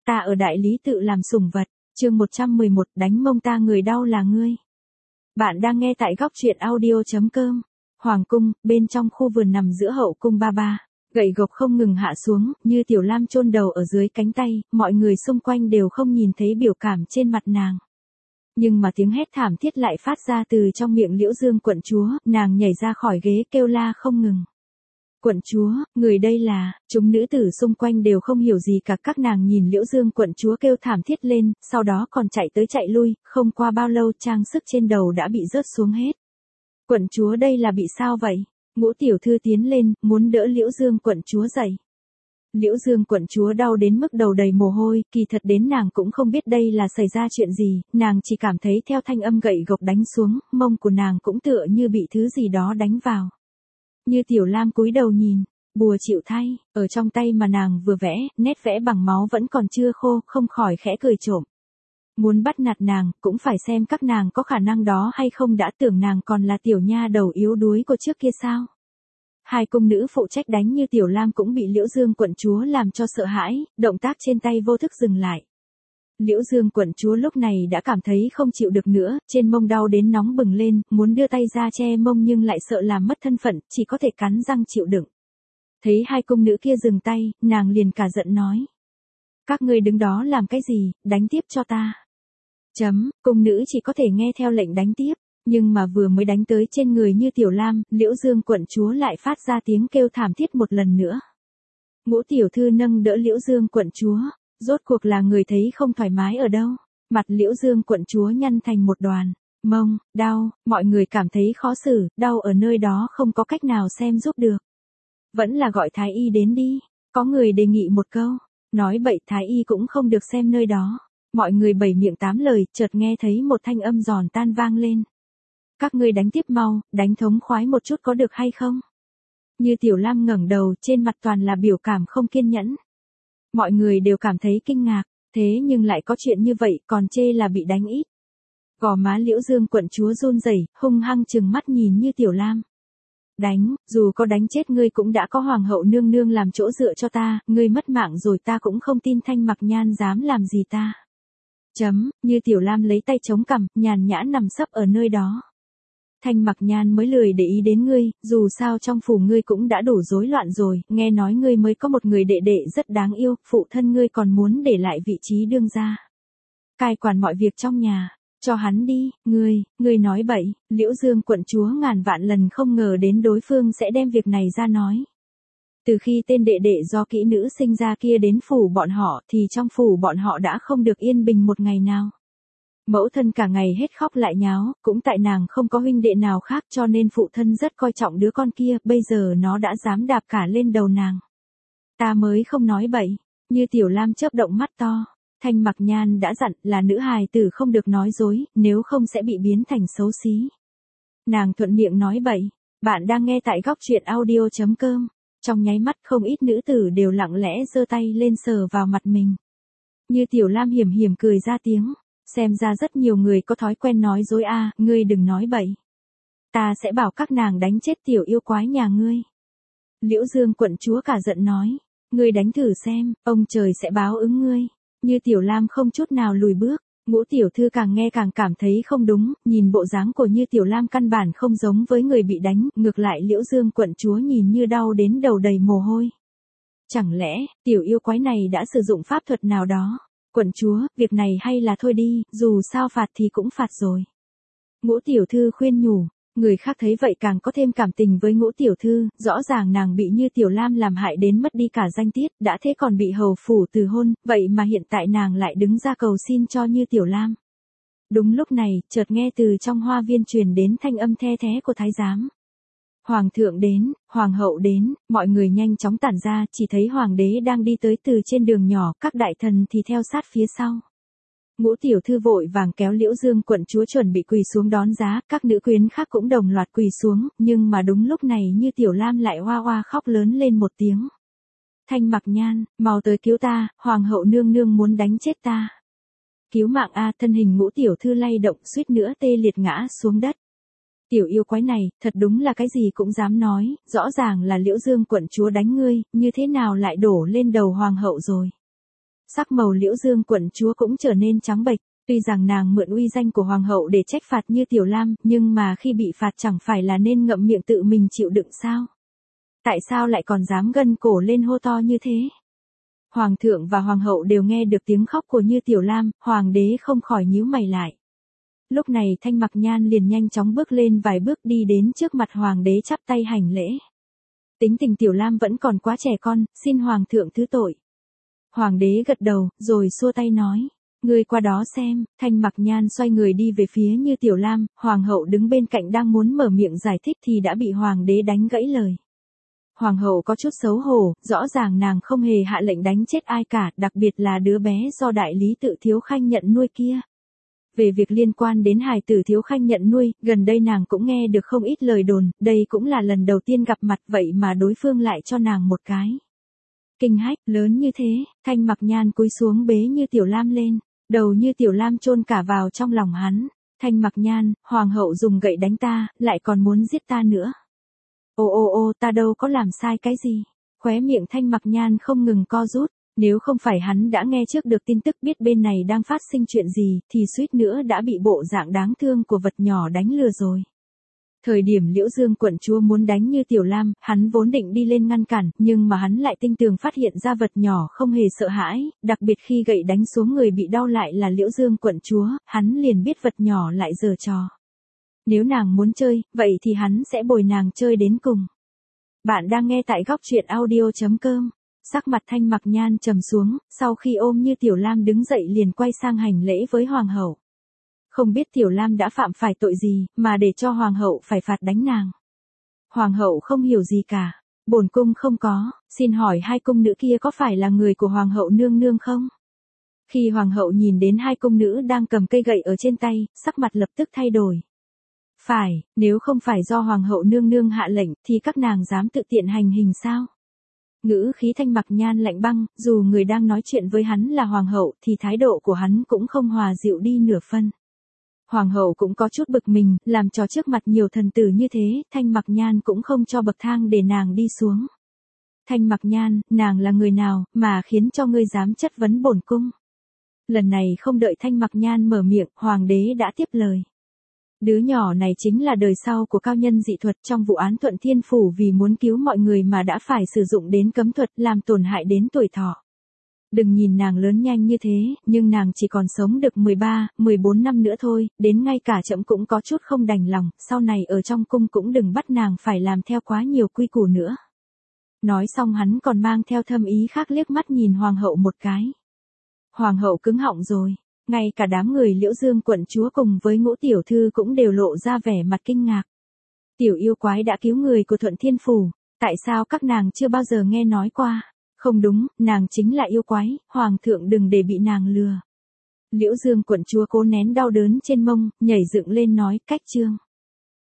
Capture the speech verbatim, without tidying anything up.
Ta ở đại lý tự làm sủng vật, chương một trăm mười một, đánh mông ta người đau là ngươi. Bạn đang nghe tại góc truyện audio chấm com. Hoàng cung, bên trong khu vườn nằm giữa hậu cung ba ba, gậy gộc không ngừng hạ xuống, như Tiểu Lam chôn đầu ở dưới cánh tay, mọi người xung quanh đều không nhìn thấy biểu cảm trên mặt nàng. Nhưng mà tiếng hét thảm thiết lại phát ra từ trong miệng Liễu Dương quận chúa, nàng nhảy ra khỏi ghế kêu la không ngừng. Quận chúa, người đây là, chúng nữ tử xung quanh đều không hiểu gì cả, các nàng nhìn Liễu Dương quận chúa kêu thảm thiết lên, sau đó còn chạy tới chạy lui, không qua bao lâu trang sức trên đầu đã bị rớt xuống hết. Quận chúa đây là bị sao vậy? Ngũ tiểu thư tiến lên, muốn đỡ Liễu Dương quận chúa dậy. Liễu Dương quận chúa đau đến mức đầu đầy mồ hôi, kỳ thật đến nàng cũng không biết đây là xảy ra chuyện gì, nàng chỉ cảm thấy theo thanh âm gậy gộc đánh xuống, mông của nàng cũng tựa như bị thứ gì đó đánh vào. Như Tiểu Lam cúi đầu nhìn, bùa chịu thay, ở trong tay mà nàng vừa vẽ, nét vẽ bằng máu vẫn còn chưa khô, không khỏi khẽ cười trộm. Muốn bắt nạt nàng, cũng phải xem các nàng có khả năng đó hay không, đã tưởng nàng còn là tiểu nha đầu yếu đuối của trước kia sao. Hai cung nữ phụ trách đánh Như Tiểu Lam cũng bị Liễu Dương quận chúa làm cho sợ hãi, động tác trên tay vô thức dừng lại. Liễu Dương quận chúa lúc này đã cảm thấy không chịu được nữa, trên mông đau đến nóng bừng lên, muốn đưa tay ra che mông nhưng lại sợ làm mất thân phận, chỉ có thể cắn răng chịu đựng. Thấy hai cung nữ kia dừng tay, nàng liền cả giận nói. Các ngươi đứng đó làm cái gì, đánh tiếp cho ta. Chấm, cung nữ chỉ có thể nghe theo lệnh đánh tiếp, nhưng mà vừa mới đánh tới trên người Như Tiểu Lam, Liễu Dương quận chúa lại phát ra tiếng kêu thảm thiết một lần nữa. Ngũ tiểu thư nâng đỡ Liễu Dương quận chúa. Rốt cuộc là người thấy không thoải mái ở đâu. Mặt Liễu Dương quận chúa nhăn thành một đoàn. Mông, đau, mọi người cảm thấy khó xử, đau ở nơi đó không có cách nào xem giúp được. Vẫn là gọi thái y đến đi. Có người đề nghị một câu. Nói bậy thái y cũng không được xem nơi đó. Mọi người bảy miệng tám lời, chợt nghe thấy một thanh âm giòn tan vang lên. Các ngươi đánh tiếp mau, đánh thống khoái một chút có được hay không? Như Tiểu Lam ngẩng đầu, trên mặt toàn là biểu cảm không kiên nhẫn. Mọi người đều cảm thấy kinh ngạc, thế nhưng lại có chuyện như vậy, còn chê là bị đánh ít. Gò má Liễu Dương quận chúa run rẩy, hung hăng trừng mắt nhìn Như Tiểu Lam. Đánh, dù có đánh chết ngươi cũng đã có hoàng hậu nương nương làm chỗ dựa cho ta, ngươi mất mạng rồi ta cũng không tin Thanh Mặc Nhan dám làm gì ta. Chấm, Như Tiểu Lam lấy tay chống cằm, nhàn nhã nằm sấp ở nơi đó. Thanh Mặc Nhan mới lười để ý đến ngươi, dù sao trong phủ ngươi cũng đã đủ rối loạn rồi, nghe nói ngươi mới có một người đệ đệ rất đáng yêu, phụ thân ngươi còn muốn để lại vị trí đương gia. Cai quản mọi việc trong nhà, cho hắn đi, ngươi, ngươi nói bậy, Liễu Dương quận chúa ngàn vạn lần không ngờ đến đối phương sẽ đem việc này ra nói. Từ khi tên đệ đệ do kỹ nữ sinh ra kia đến phủ bọn họ thì trong phủ bọn họ đã không được yên bình một ngày nào. Mẫu thân cả ngày hết khóc lại nháo, cũng tại nàng không có huynh đệ nào khác cho nên phụ thân rất coi trọng đứa con kia, bây giờ nó đã dám đạp cả lên đầu nàng. Ta mới không nói bậy, Như Tiểu Lam chớp động mắt to, Thanh Mặc Nhan đã dặn là nữ hài tử không được nói dối, nếu không sẽ bị biến thành xấu xí. Nàng thuận miệng nói bậy, bạn đang nghe tại góc truyện audio chấm com, trong nháy mắt không ít nữ tử đều lặng lẽ giơ tay lên sờ vào mặt mình. Như Tiểu Lam hiểm hiểm cười ra tiếng. Xem ra rất nhiều người có thói quen nói dối a, à, ngươi đừng nói bậy. Ta sẽ bảo các nàng đánh chết tiểu yêu quái nhà ngươi. Liễu Dương quận chúa cả giận nói, ngươi đánh thử xem, ông trời sẽ báo ứng ngươi. Như Tiểu Lam không chút nào lùi bước, Ngũ tiểu thư càng nghe càng cảm thấy không đúng, nhìn bộ dáng của Như Tiểu Lam căn bản không giống với người bị đánh, ngược lại Liễu Dương quận chúa nhìn như đau đến đầu đầy mồ hôi. Chẳng lẽ, tiểu yêu quái này đã sử dụng pháp thuật nào đó? Quận chúa, việc này hay là thôi đi, dù sao phạt thì cũng phạt rồi. Ngũ tiểu thư khuyên nhủ, người khác thấy vậy càng có thêm cảm tình với Ngũ tiểu thư, rõ ràng nàng bị Như Tiểu Lam làm hại đến mất đi cả danh tiết, đã thế còn bị hầu phủ từ hôn, vậy mà hiện tại nàng lại đứng ra cầu xin cho Như Tiểu Lam. Đúng lúc này, chợt nghe từ trong hoa viên truyền đến thanh âm the thé của thái giám. Hoàng thượng đến, hoàng hậu đến, mọi người nhanh chóng tản ra, chỉ thấy hoàng đế đang đi tới từ trên đường nhỏ, các đại thần thì theo sát phía sau. Ngũ tiểu thư vội vàng kéo Liễu Dương quận chúa chuẩn bị quỳ xuống đón giá, các nữ quyến khác cũng đồng loạt quỳ xuống, nhưng mà đúng lúc này Như Tiểu Lam lại oa oa khóc lớn lên một tiếng. Thanh Mặc Nhan, mau tới cứu ta, hoàng hậu nương nương muốn đánh chết ta. Cứu mạng a, thân hình Ngũ tiểu thư lay động suýt nữa tê liệt ngã xuống đất. Tiểu yêu quái này, thật đúng là cái gì cũng dám nói, rõ ràng là Liễu Dương quận chúa đánh ngươi, như thế nào lại đổ lên đầu hoàng hậu rồi. Sắc màu Liễu Dương quận chúa cũng trở nên trắng bệch, tuy rằng nàng mượn uy danh của hoàng hậu để trách phạt Như Tiểu Lam, nhưng mà khi bị phạt chẳng phải là nên ngậm miệng tự mình chịu đựng sao? Tại sao lại còn dám gân cổ lên hô to như thế? Hoàng thượng và hoàng hậu đều nghe được tiếng khóc của Như Tiểu Lam, hoàng đế không khỏi nhíu mày lại. Lúc này Thanh Mặc Nhan liền nhanh chóng bước lên vài bước đi đến trước mặt hoàng đế chắp tay hành lễ. Tính tình Tiểu Lam vẫn còn quá trẻ con, xin hoàng thượng thứ tội. Hoàng đế gật đầu, rồi xua tay nói, ngươi qua đó xem. Thanh Mặc Nhan xoay người đi về phía Như Tiểu Lam, hoàng hậu đứng bên cạnh đang muốn mở miệng giải thích thì đã bị hoàng đế đánh gãy lời. Hoàng hậu có chút xấu hổ, rõ ràng nàng không hề hạ lệnh đánh chết ai cả, đặc biệt là đứa bé do đại lý Tự Thiếu Khanh nhận nuôi kia. Về việc liên quan đến hài tử Thiếu Khanh nhận nuôi, gần đây nàng cũng nghe được không ít lời đồn, đây cũng là lần đầu tiên gặp mặt vậy mà đối phương lại cho nàng một cái kinh hách lớn như thế. Thanh Mặc Nhan cúi xuống bế Như Tiểu Lam lên, đầu Như Tiểu Lam chôn cả vào trong lòng hắn. Thanh Mặc Nhan, hoàng hậu dùng gậy đánh ta, lại còn muốn giết ta nữa. Ô ô ô, ta đâu có làm sai cái gì. Khóe miệng Thanh Mặc Nhan không ngừng co rút, nếu không phải hắn đã nghe trước được tin tức biết bên này đang phát sinh chuyện gì, thì suýt nữa đã bị bộ dạng đáng thương của vật nhỏ đánh lừa rồi. Thời điểm Liễu Dương quận chúa muốn đánh Như Tiểu Lam, hắn vốn định đi lên ngăn cản, nhưng mà hắn lại tinh tường phát hiện ra vật nhỏ không hề sợ hãi, đặc biệt khi gậy đánh xuống người bị đau lại là Liễu Dương quận chúa, hắn liền biết vật nhỏ lại giở trò. Nếu nàng muốn chơi, vậy thì hắn sẽ bồi nàng chơi đến cùng. Bạn đang nghe tại góc truyện audio chấm com. Sắc mặt Thanh Mặc Nhan trầm xuống, sau khi ôm Như Tiểu Lam đứng dậy liền quay sang hành lễ với hoàng hậu. Không biết Tiểu Lam đã phạm phải tội gì, mà để cho hoàng hậu phải phạt đánh nàng. Hoàng hậu không hiểu gì cả. Bổn cung không có, xin hỏi hai cung nữ kia có phải là người của hoàng hậu nương nương không? Khi hoàng hậu nhìn đến hai cung nữ đang cầm cây gậy ở trên tay, sắc mặt lập tức thay đổi. Phải, nếu không phải do hoàng hậu nương nương hạ lệnh, thì các nàng dám tự tiện hành hình sao? Ngữ khí Thanh Mặc Nhan lạnh băng, dù người đang nói chuyện với hắn là hoàng hậu, thì thái độ của hắn cũng không hòa dịu đi nửa phân. Hoàng hậu cũng có chút bực mình, làm trò trước mặt nhiều thần tử như thế, Thanh Mặc Nhan cũng không cho bậc thang để nàng đi xuống. Thanh Mặc Nhan, nàng là người nào, mà khiến cho ngươi dám chất vấn bổn cung? Lần này không đợi Thanh Mặc Nhan mở miệng, hoàng đế đã tiếp lời. Đứa nhỏ này chính là đời sau của cao nhân dị thuật trong vụ án Thuận Thiên Phủ, vì muốn cứu mọi người mà đã phải sử dụng đến cấm thuật làm tổn hại đến tuổi thọ. Đừng nhìn nàng lớn nhanh như thế, nhưng nàng chỉ còn sống được mười ba, mười bốn năm nữa thôi, đến ngay cả trẫm cũng có chút không đành lòng, sau này ở trong cung cũng đừng bắt nàng phải làm theo quá nhiều quy củ nữa. Nói xong hắn còn mang theo thâm ý khác liếc mắt nhìn hoàng hậu một cái. Hoàng hậu cứng họng rồi. Ngay cả đám người Liễu Dương quận chúa cùng với Ngũ tiểu thư cũng đều lộ ra vẻ mặt kinh ngạc. Tiểu yêu quái đã cứu người của Thuận Thiên Phủ, tại sao các nàng chưa bao giờ nghe nói qua? Không đúng, nàng chính là yêu quái, hoàng thượng đừng để bị nàng lừa. Liễu Dương quận chúa cố nén đau đớn trên mông, nhảy dựng lên nói, cách trương.